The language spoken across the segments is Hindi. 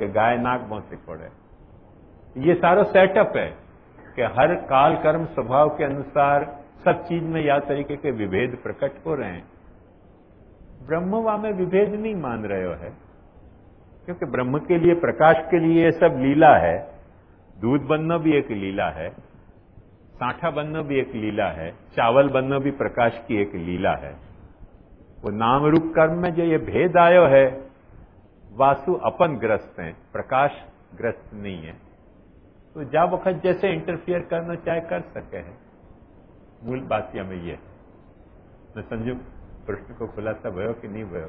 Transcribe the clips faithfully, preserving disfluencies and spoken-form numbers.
कि गाय नाक भौंसे फोड़े। ये सारा सेटअप है कि हर काल कर्म स्वभाव के अनुसार सब चीज में या तरीके के विभेद प्रकट हो रहे हैं। ब्रह्मवा में विभेद नहीं मान रहे हो है, क्योंकि ब्रह्म के लिए, प्रकाश के लिए ये सब लीला है। दूध बनना भी एक लीला है, साठा बनना भी एक लीला है, चावल बनना भी प्रकाश की एक लीला है। वो नाम रूप कर्म में जो ये भेद आयो है, वासु अपन ग्रस्त हैं, प्रकाश ग्रस्त नहीं है। तो जा वक्त जैसे इंटरफियर करना चाहे कर सके है। मूल बात यह में ये मैं समझू प्रश्न को खुलासा भयो कि नहीं भयो।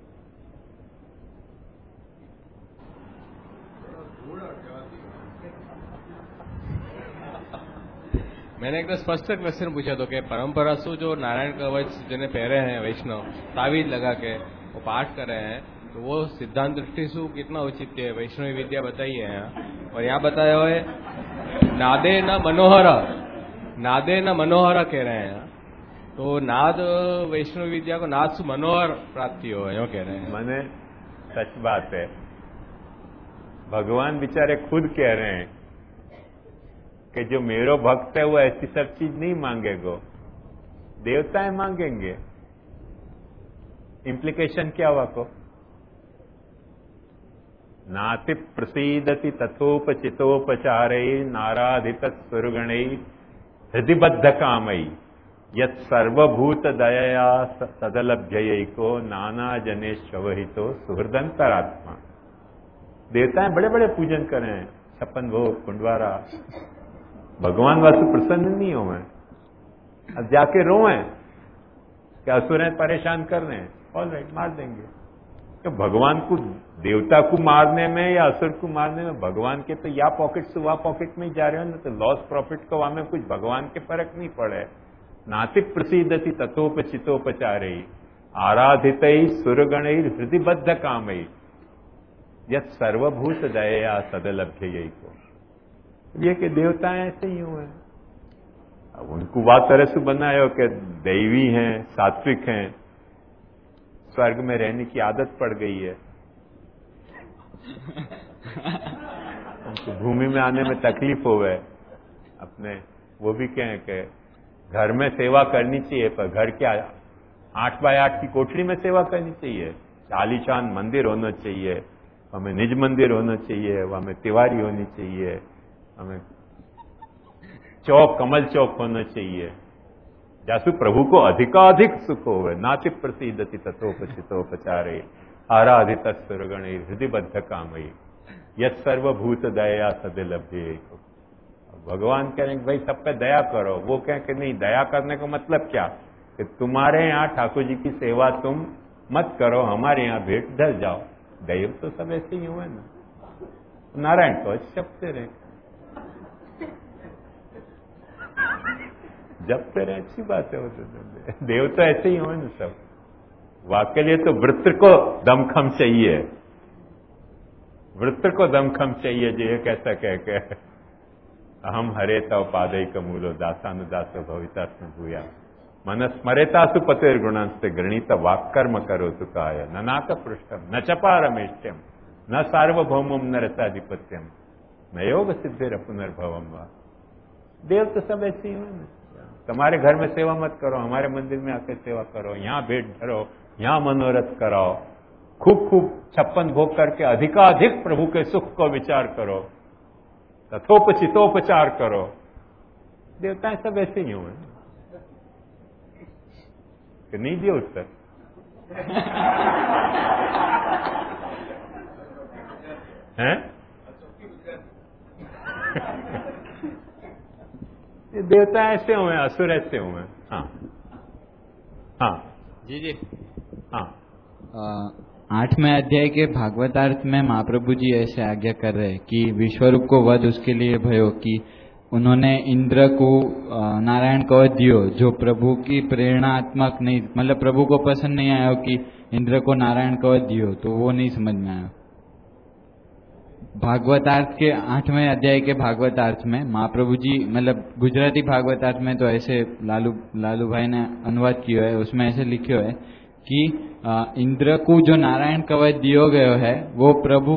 मैंने एक स्पष्ट क्वेश्चन पूछा तो कि परंपरा से जो नारायण कवच जिन्हें पहरे हैं वैष्णव तावीज लगा के वो पाठ कर रहे हैं, तो वो सिद्धांत दृष्टि से कितना उचित है? वैष्णवी विद्या बताइए यहाँ। और यहाँ बताया हुआ है नादे न मनोहर, नादे न मनोहर कह रहे हैं। तो नाद वैष्णव विद्या को नाद से मनोहर प्राप्ति हो, यो कह रहे हैं। मैंने सच बात है, भगवान बेचारे खुद कह रहे हैं कि जो मेरो भक्त है वो ऐसी सब चीज नहीं मांगेगो, देवताएं मांगेंगे। इम्प्लीकेशन क्या हुआ को? नाति प्रसीदति तथोपचितोपचारै नाराधित सुरगणै हृदिबद्ध कामई यत् सर्वभूत दयया तदलभ्ययैको नाना जनेश्वहितो सुहृदंतरात्मा। देवताएं बड़े बड़े पूजन कर रहे हैं, छप्पन भोग कुंडवारा। भगवान वासु प्रसन्न नहीं हो हैं, अब जाके रोएं कि असुर परेशान कर रहे हैं। ऑल राइट, मार देंगे। तो भगवान को, देवता को मारने में या असुर को मारने में भगवान के तो या पॉकेट से वहां पॉकेट में ही जा रहे हो ना, तो लॉस प्रॉफिट को वहां में कुछ भगवान के फर्क नहीं पड़े। नातिक प्रसिद्धति तथोपचितोपचारै आराधित सुरगणै हृदिबद्ध कामई यत् सर्वभूत दया सदलभ्य को। ये कि देवताएं ऐसे ही हुए। अब उनको बात तरह से बनाया कि दैवी हैं, सात्विक हैं, स्वर्ग में रहने की आदत पड़ गई है, उनको भूमि में आने में तकलीफ हो गए अपने। वो भी कहें कि घर में सेवा करनी चाहिए, पर घर क्या आठ बाय आठ की कोठरी में सेवा करनी चाहिए। आलीशान मंदिर होना चाहिए, हमें निज मंदिर होना चाहिए, हमें तिवारी होनी चाहिए, हमें चौक कमल चौक होना चाहिए, जासु प्रभु को अधिकाधिक सुख हो। नाति प्रसिद्धति तथोपचितोपचारे आराधित सुरगण हृदयबद्ध कामयी यत् सर्वभूत दया सदलभ्य। भगवान कह रहे हैं भाई सब पे दया करो। वो कहें कि नहीं, दया करने का मतलब क्या कि तुम्हारे यहाँ ठाकुर जी की सेवा तुम मत करो, हमारे यहाँ भेंट धर जाओ। दैव तो सब ऐसे ही हुए ना, नारायण को जपते रहे, जपते रहे, अच्छी बात है। वो तो देव तो ऐसे ही हुए ना सब। वाक्य लिए तो वृत्र को दमखम चाहिए, वृत्र को दमखम चाहिए जो ये कैसा कह के अहम हरेता पादैक मूलो दासानुदासो भविता भूया मन स्मरेता सुपतेर गुणांस्ते गृणीत वाक्कर्म करो तुकाय ननाक पृष्ठम न चपारमेष्ट्यम न सार्वभौमम न रसाधिपत्यम न योग सिद्धिर पुनर्भवम वा। देव तो सब ऐसे ही हो। तुम्हारे घर में सेवा मत करो, हमारे मंदिर में आकर सेवा करो, यहाँ भेंट धरो, यहाँ मनोरथ कराओ, खूब खूब छप्पन भोग करके अधिकाधिक प्रभु के सुख को विचार करो, तथोपचितोपचार करो। देवताएं सब ऐसे ही हुए कि नहीं दिए उत्तर। हैं? ये देवता ऐसे हुए, असुर ऐसे हुए। हाँ हाँ जी जी हाँ। आठवें अध्याय के भागवतार्थ में महाप्रभु जी ऐसे आज्ञा कर रहे हैं कि विश्वरूप को वध उसके लिए भयो कि उन्होंने इंद्र को नारायण कवच दियो, जो प्रभु की प्रेरणात्मक नहीं, मतलब प्रभु को पसंद नहीं आया कि इंद्र को नारायण कवच दियो, तो वो नहीं समझ में आया। भागवतार्थ के आठवें अध्याय के भागवतार्थ में महाप्रभु जी, मतलब गुजराती भागवतार्थ में तो ऐसे लालू लालू भाई ने अनुवाद किया है, उसमें ऐसे लिखियो है कि इंद्र को जो नारायण कवच दियो गयो है वो प्रभु की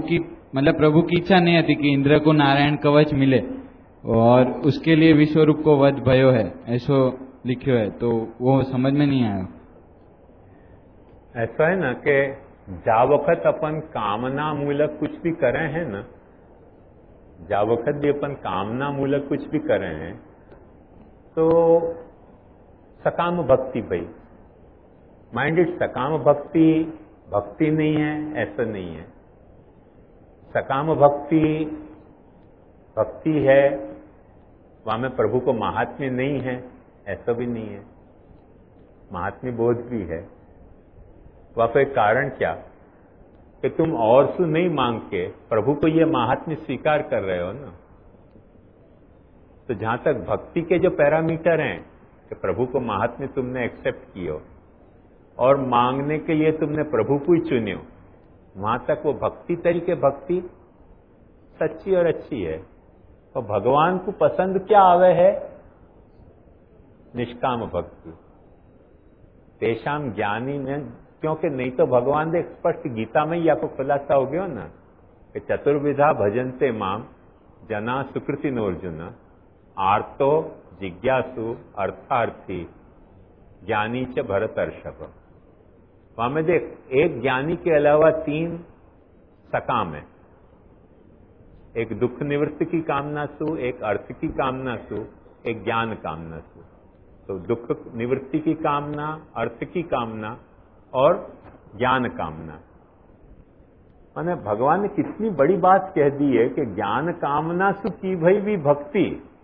मतलब प्रभु की इच्छा नहीं थी कि इंद्र को नारायण कवच मिले और उसके लिए विश्वरूप को वध भयो है, ऐसो लिखो है, तो वो समझ में नहीं आया। ऐसा है ना कि जा वक्त अपन कामना मूलक कुछ भी करे हैं ना, जा वक्त भी अपन कामना मूलक कुछ भी करे हैं तो सकाम भक्ति भाई, माइंडेड सकाम भक्ति भक्ति नहीं है ऐसा नहीं है। सकाम भक्ति भक्ति है, वहां में प्रभु को महात्म्य नहीं है ऐसा भी नहीं है, महात्म्य बोध भी है। वहां पर कारण क्या कि तुम और सु नहीं मांग के प्रभु को ये महात्म्य स्वीकार कर रहे हो ना। तो जहां तक भक्ति के जो पैरामीटर हैं कि प्रभु को महात्म्य तुमने एक्सेप्ट किया और मांगने के लिए तुमने प्रभु को ही चुनियो, वहां तक वो भक्ति तरीके भक्ति सच्ची और अच्छी है। तो भगवान को पसंद क्या आवे है? निष्काम भक्ति। तेषाम ज्ञानी ने, क्योंकि नहीं तो भगवान देख स्पष्ट गीता में ही आपको खुलासा हो गया ना कि चतुर्विधा भजनते माम जना सुकृति नोर्जुन आर्तो जिज्ञासु अर्थार्थी ज्ञानी च भरतर्षभ। वहां में देख, एक ज्ञानी के अलावा तीन सकाम है, एक दुख निवृत्ति की कामना सु, एक अर्थ की कामना सु, एक ज्ञान कामना सु। तो दुख निवृत्ति की कामना, अर्थ की कामना और ज्ञान कामना। माने भगवान ने कितनी बड़ी बात कह दी है कि ज्ञान कामना सु की भई भी भक्ति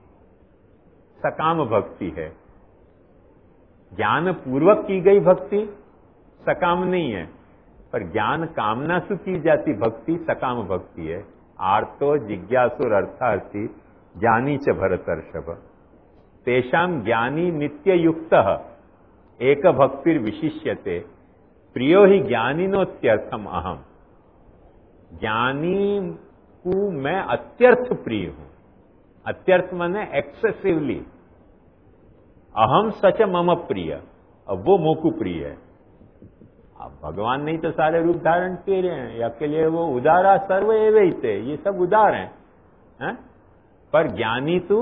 सकाम भक्ति है, ज्ञान पूर्वक की गई भक्ति सकाम नहीं है, पर ज्ञान कामना से की जाती भक्ति सकाम भक्ति है। आर्तो जिज्ञासुर अर्थार्थी ज्ञानी च भरतर्षभ। तेषाम ज्ञानी नित्य युक्त एक भक्तिर विशिष्यते प्रियो ही ज्ञानिनोत्यर्थम अहम। ज्ञानी को मैं अत्यर्थ प्रिय हूं। अत्यर्थ माने एक्सेसिवली। अहम सच मम प्रिय, अब वो मोकु प्रिय है। अब भगवान नहीं तो सारे रूप धारण किए रहे हैं, या के लिए वो उदारा सर्व एवं थे, ये सब उदार हैं है? पर ज्ञानी तू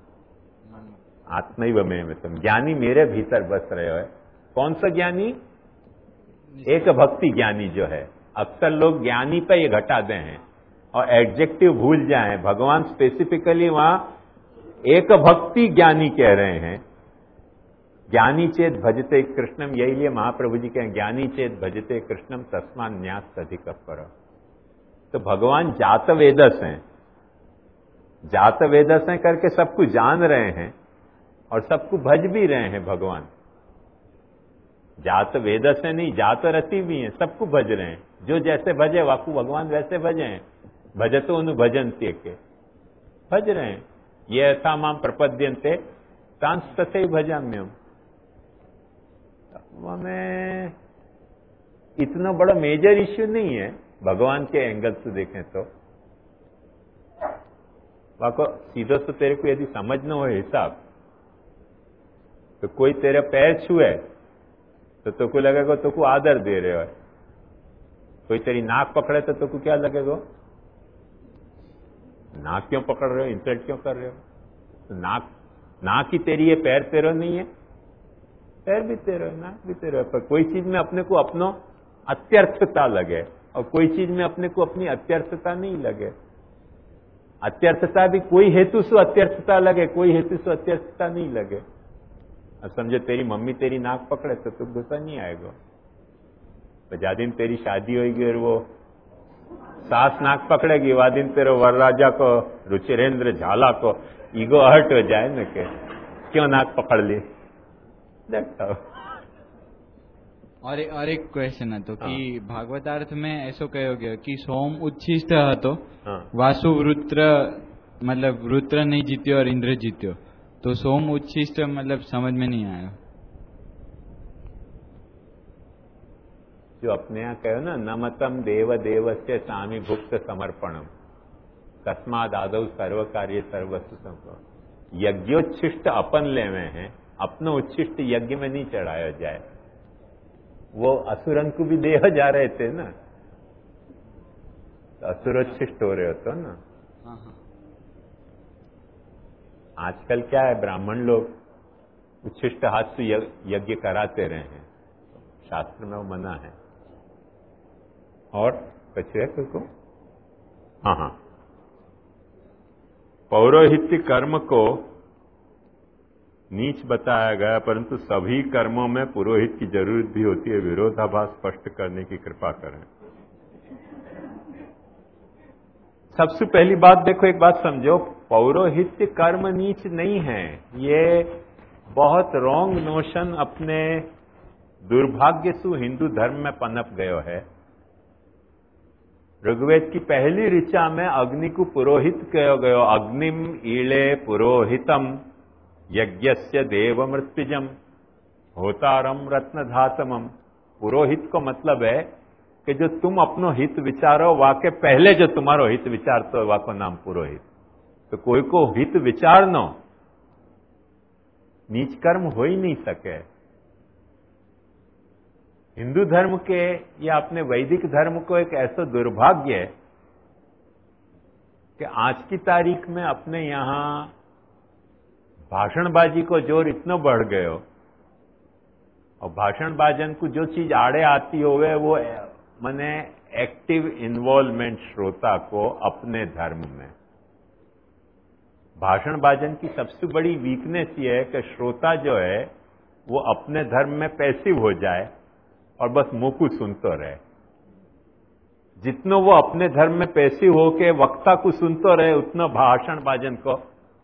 आत्मैव में तुम, ज्ञानी मेरे भीतर बस रहे हो। कौन सा ज्ञानी? एक भक्ति ज्ञानी जो है। अक्सर लोग ज्ञानी पे ये घटा दे हैं और एडजेक्टिव भूल जाए। भगवान स्पेसिफिकली वहां एक भक्ति ज्ञानी कह रहे हैं। ज्ञानी चेत भजते कृष्णम, यही लिए महाप्रभु जी कहें ज्ञानी चेत भजते कृष्णम तस्मान न्यास अधिक पर। तो भगवान जात वेदस हैं, जात वेदस हैं करके सबको जान रहे हैं और सबको भज भी रहे हैं। भगवान जात वेदस है नहीं, जात रति भी हैं, सबको भज रहे हैं। जो जैसे भजे वाकू भगवान वैसे भजे हैं। भजतो उन भजन के भज रहे हैं। ये ऐसा माम प्रपद्यंते तांस तथे भजाम्यम। हमें इतना बड़ा मेजर इश्यू नहीं है भगवान के एंगल से देखें तो। वाको सीधो तो तेरे को यदि समझ न हो हिसाब, तो कोई तेरे पैर छुए तो तुमको लगेगा तो को आदर दे रहे हो। कोई तेरी नाक पकड़े तो तुमको क्या लगेगा? नाक क्यों पकड़ रहे हो, इंसल्ट क्यों कर रहे हो? तो नाक नाक ही तेरी है, पैर तेरा नहीं है। पैर भी तेरा है, नाक भी तेरा है, पर कोई चीज में अपने को अपनो अत्यर्थता लगे और कोई चीज में अपने को अपनी अत्यर्थता नहीं लगे। अत्यर्थता भी कोई हेतु से अत्यर्थता लगे, कोई हेतु से अत्यर्थता नहीं लगे। अब समझो तेरी मम्मी तेरी नाक पकड़े तो तुम गुस्सा नहीं आएगा। तो जा दिन तेरी शादी होगी और वो सास नाक पकड़ेगी, वह दिन तेरे वरराजा को रुचिरेंद्र झाला को ईगो हर्ट हो जाए न के क्यों नाक पकड़ ली। और और एक क्वेश्चन है तो कि भागवतार्थ में ऐसो कहो गयो कि सोम उच्छिष्ट હતો, वासु वृत्र मतलब वृत्र नहीं जीत्यो और इंद्र जीत्यो, तो सोम उच्छिष्ट मतलब समझ में नहीं आया। जो अपने यहाँ कहो ना, नमतम देव देवस्य स्वामी भुक्त समर्पणम तस्माद आदौ सर्व कार्य सर्वस्व संभव। यज्ञोच्छिष्ट अपन ले में है, अपना उच्छिष्ट यज्ञ में नहीं चढ़ाया जाए। वो असुरन को भी देह जा रहे थे ना, असुरक्षित हो रहे हो तो ना। हाँ हाँ आजकल क्या है, ब्राह्मण लोग उच्छिष्ट हाथ से यज्ञ कराते रहे हैं, शास्त्र में वो मना है। और कछुए को हाँ हाँ पौरोहित्य कर्म को नीच बताया गया, परंतु सभी कर्मों में पुरोहित की जरूरत भी होती है। विरोधाभास स्पष्ट करने की कृपा करें। सबसे पहली बात देखो, एक बात समझो, पौरोहित्य कर्म नीच नहीं है। ये बहुत रॉन्ग नोशन अपने दुर्भाग्य से हिंदू धर्म में पनप गयो है। ऋग्वेद की पहली ऋचा में अग्नि को पुरोहित कहो गयो। अग्निम ईले पुरोहितम यज्ञस्य देव मृत्युजम होतारम रत्न धातमम। पुरोहित को मतलब है कि जो तुम अपनो हित विचारो, वाके पहले जो तुम्हारो हित विचारतो है वाको नाम पुरोहित। तो कोई को हित विचार नो नीच कर्म हो ही नहीं सके। हिंदू धर्म के या अपने वैदिक धर्म को एक ऐसा दुर्भाग्य है कि आज की तारीख में अपने यहां भाषणबाजी को जोर इतना बढ़ गयो, और भाषणबाजन को जो चीज आड़े आती होवे वो मने एक्टिव इन्वॉल्वमेंट श्रोता को अपने धर्म में। भाषणबाजन की सबसे बड़ी वीकनेस ये है कि श्रोता जो है वो अपने धर्म में पैसिव हो जाए और बस मुंह को सुनते रहे। जितना वो अपने धर्म में पैसिव होके वक्ता को सुनते रहे, उतना भाषणबाजन को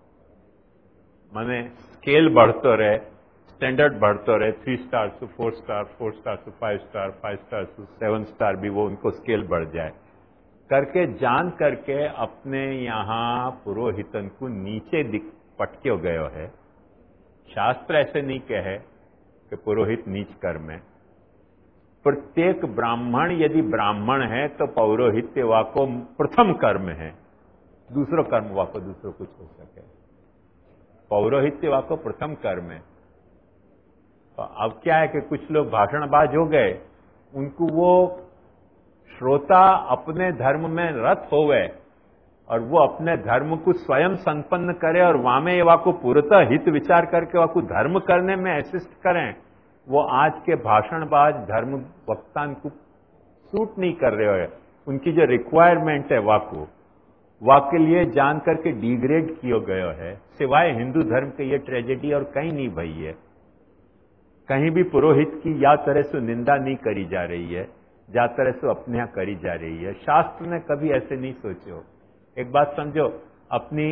माने स्केल बढ़ते रहे, स्टैंडर्ड बढ़ते रहे। थ्री स्टार से फोर स्टार, फोर स्टार से फाइव स्टार, फाइव स्टार से सेवन स्टार भी वो उनको स्केल बढ़ जाए करके जान करके अपने यहां पुरोहितन को नीचे दिख पटके गयो है। शास्त्र ऐसे नहीं कहे कि पुरोहित नीच कर्म है। प्रत्येक ब्राह्मण यदि ब्राह्मण है तो पौरोहित्य वाको प्रथम कर्म है, दूसरो कर्म वाको दूसरो कुछ हो सके। पौरोहित्य वाको प्रथम कर्म है। तो अब क्या है कि कुछ लोग भाषणबाज हो गए, उनको वो श्रोता अपने धर्म में रत होवे और वो अपने धर्म को स्वयं संपन्न करे और वामे वाको पूर्णतः हित विचार करके वाको धर्म करने में असिस्ट करें। वो आज के भाषणबाज धर्म वक्तान को सूट नहीं कर रहे हो। उनकी जो रिक्वायरमेंट है वाको वाक के लिए जान करके डिग्रेड किया गया है। सिवाय हिंदू धर्म के ये ट्रेजेडी और कहीं नहीं भई है। कहीं भी पुरोहित की या तरह से निंदा नहीं करी जा रही है, जा तरह से अपने यहां करी जा रही है। शास्त्र ने कभी ऐसे नहीं सोचो। एक बात समझो, अपनी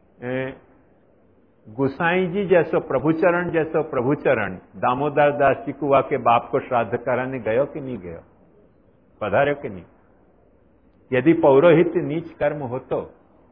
गुसाई जी जैसो प्रभुचरण जैसो प्रभुचरण दामोदर दास जी कुआ के बाप को श्राद्ध कराने गयो कि नहीं गयो, पधार्यो कि नहीं? यदि पौरोहित नीच कर्म हो तो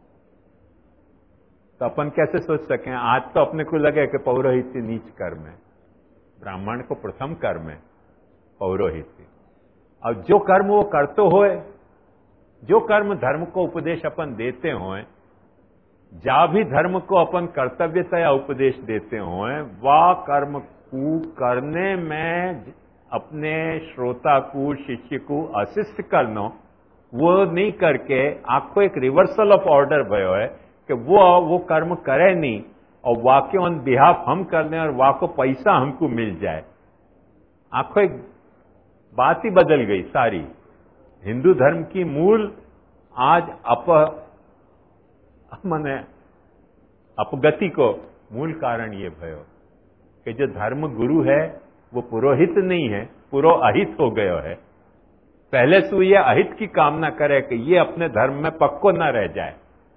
अपन कैसे सोच सकें? आज तो अपने को लगे कि पौरोहित नीच कर्म है। ब्राह्मण को प्रथम कर्म है पौरोहित। और जो कर्म वो करते होए, जो कर्म धर्म को उपदेश अपन देते होए, जा भी धर्म को अपन कर्तव्यतया उपदेश देते होए, वह कर्म को करने में अपने श्रोता को शिष्य को असिस्ट करना, वो नहीं करके आपको एक रिवर्सल ऑफ ऑर्डर भयो है कि वो वो कर्म करे नहीं और वाक्य ऑन बिहाफ हम कर दें और वाको पैसा हमको मिल जाए। आपको एक बात ही बदल गई सारी। हिंदू धर्म की मूल आज अप माने अपगति को मूल कारण ये भयो कि जो धर्म गुरु है वो पुरोहित नहीं है, पुरोहित हो गयो है। पहले से ये अहित की कामना करे कि ये अपने धर्म में पक्को न रह जाए।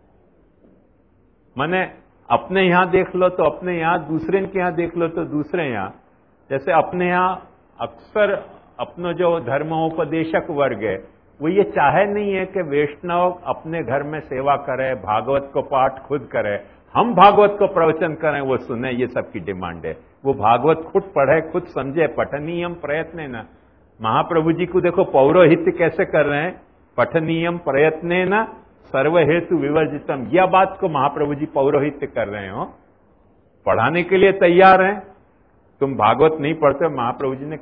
माने अपने यहां देख लो तो अपने यहां, दूसरे के यहां देख लो तो दूसरे यहां। जैसे अपने यहां अक्सर अपनो जो धर्मोपदेशक वर्ग है वो ये चाहे नहीं है कि वैष्णव अपने घर में सेवा करे, भागवत को पाठ खुद करे, हम भागवत को प्रवचन करें वो सुने, ये सबकी डिमांड है। वो भागवत खुद पढ़े, खुद समझे, पठनीयम प्रयत्न न। महाप्रभु जी को देखो पौरोहित्य कैसे कर रहे हैं, पठनीयम प्रयत्न न सर्व हेतु विवर्जितम। यह बात को महाप्रभु जी पौरोहित्य कर रहे हो, पढ़ाने के लिए तैयार हैं। तुम भागवत नहीं पढ़ते, महाप्रभु जी ने